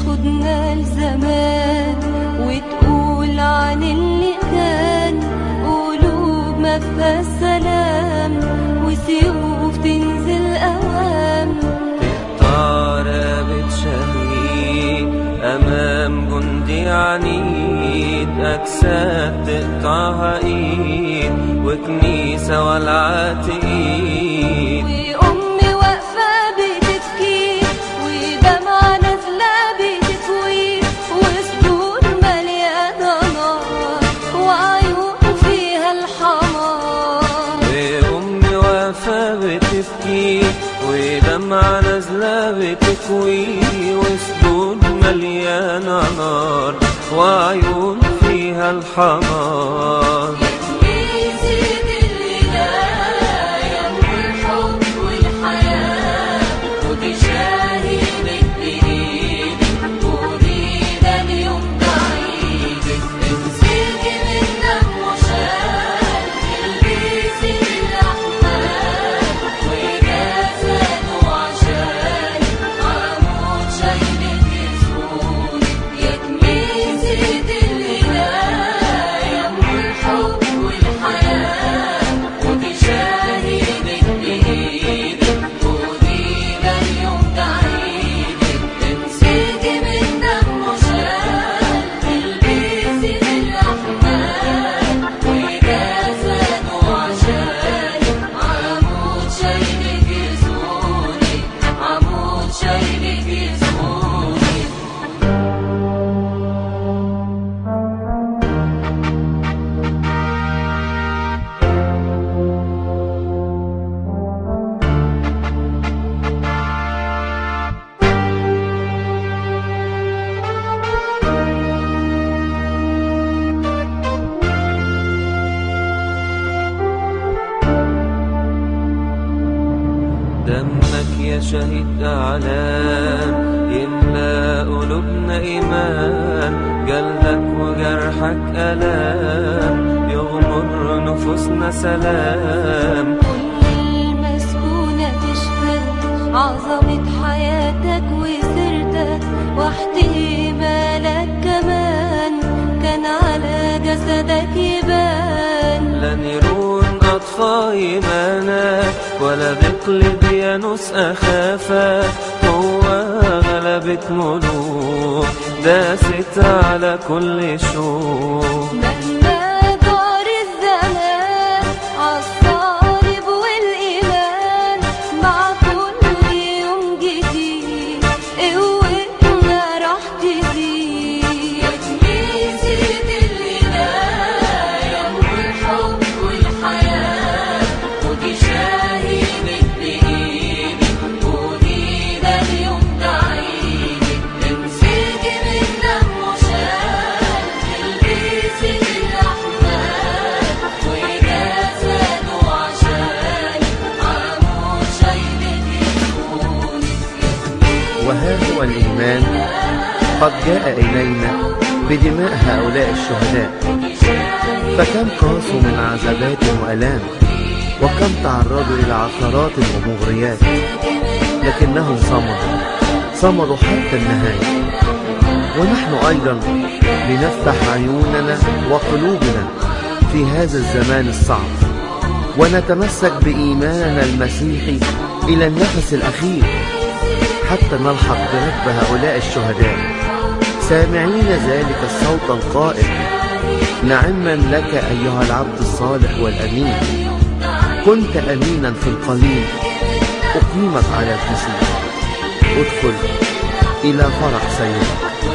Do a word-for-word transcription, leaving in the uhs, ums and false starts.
تاخدنا لزمان وتقول عن اللي كان قلوب ما فيها السلام وسيوف تنزل أوام تقطع رقبة شهيد أمام جندي عنيد، أجساد تقطعها إيد وكنيسة ولعت إيد، وأمي واقفة بتبكي ودمعة نازلة بتكوي وصدور مليانة نار وعيون فيها الحمار. وأمي واقفة بتبكي ودمعة نازلة بتكوي وصدور مليانة نار وعيون فيها الحمار. دمك يا شهيد أعلام يملأ قلوبنا إيمان، جلدك وجرحك ألام يغمر نفوسنا سلام. كل مسكونة تشهد عظمة حياتك وسيرتك واحتمالك كمان كان على جسدك يبان. لا نيرون أطفى إيمانك ولا بقلديانوس أخافك، هو غلبة ملوك داست على كل شوك. مهما دار الزمان عالصليب والإيمان مع كل يوم جديد قوتنا راح تزيد. يا كنيسة الهداية والحب والحياة ودي شاهدك بإيدك ودي ده اليوم ده عيدك، تمسكي من دمه شال تلبسي الأحمال وجسده عشان عمود شايلك يسونك. وها هو الإيمان قد جاء إلينا بدماء هؤلاء الشهداء، فكم قاسوا من عذابات وألام وكم تعرضوا إلى عثرات ومغريات، لكنهم صمدوا صمدوا حتى النهاية. ونحن أيضا لنفتح عيوننا وقلوبنا في هذا الزمان الصعب ونتمسك بإيماننا المسيحي إلى النفس الأخير حتى نلحق بركب هؤلاء الشهداء، سامعين ذلك الصوت القائل: نعما لك أيها العبد الصالح والأمين، كنت أمينا في القليل أقيمك على الكثير، ادخل إلى فرح سيدك.